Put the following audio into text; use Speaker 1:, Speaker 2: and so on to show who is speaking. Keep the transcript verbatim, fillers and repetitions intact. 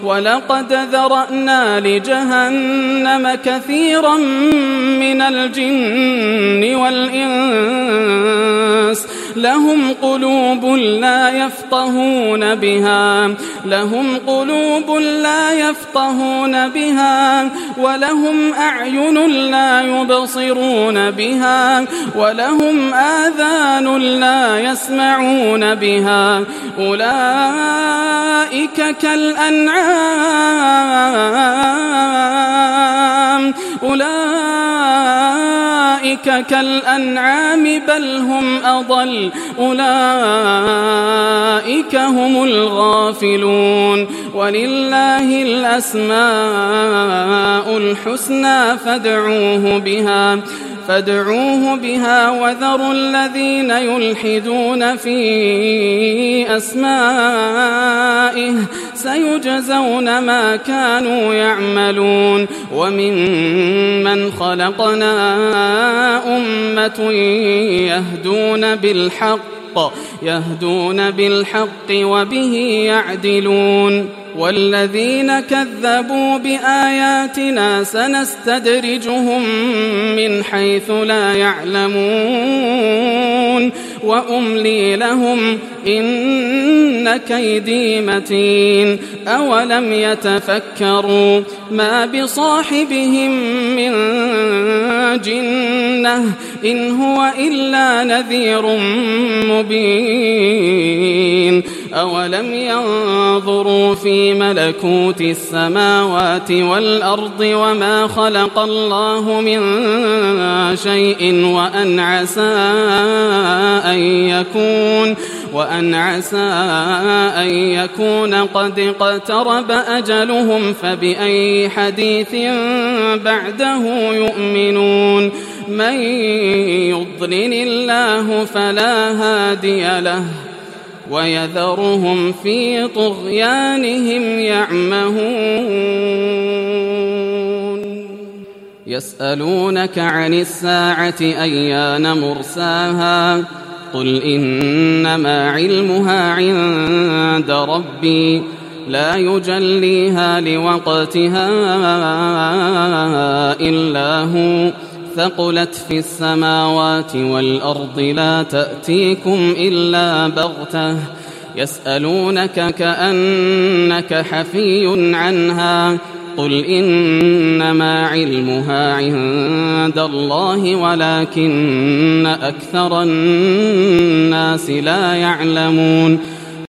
Speaker 1: ولقد ذرأنا لجهنم كثيرا من الجن والإنس لهم قلوب لا يفقهون بها لهم قلوب لا يفقهون بها ولهم أعين لا يبصرون بها ولهم آذان لا يسمعون بها أولئك كالأنعام أولئك كالأنعام بل هم أضل أولئك هم الغافلون ولله الأسماء الحسنى فادعوه بها فادعوه بها وذروا الذين يلحدون في أسمائه سيجزون ما كانوا يعملون وممن خلقنا أمة يهدون بالحق يهدون بالحق وبه يعدلون والذين كذبوا بآياتنا سنستدرجهم من حيث لا يعلمون وأملي لهم إن كيدي متين أولم يتفكروا ما بصاحبهم من جنة إن هو إلا نذير مبين أولم ينظروا في ملكوت السماوات والأرض وما خلق الله من شيء وأن عسى أن يكون وأن عسى أن يكون قد اقترب أجلهم فبأي حديث بعده يؤمنون من يضلل الله فلا هادي له ويذرهم في طغيانهم يعمهون يسألونك عن الساعة أيان مرساها قل إنما علمها عند ربي لا يجليها لوقتها إلا هو ثقلت في السماوات والأرض لا تأتيكم إلا بغتة يسألونك كأنك حفي عنها قل إنما علمها عند الله ولكن أكثر الناس لا يعلمون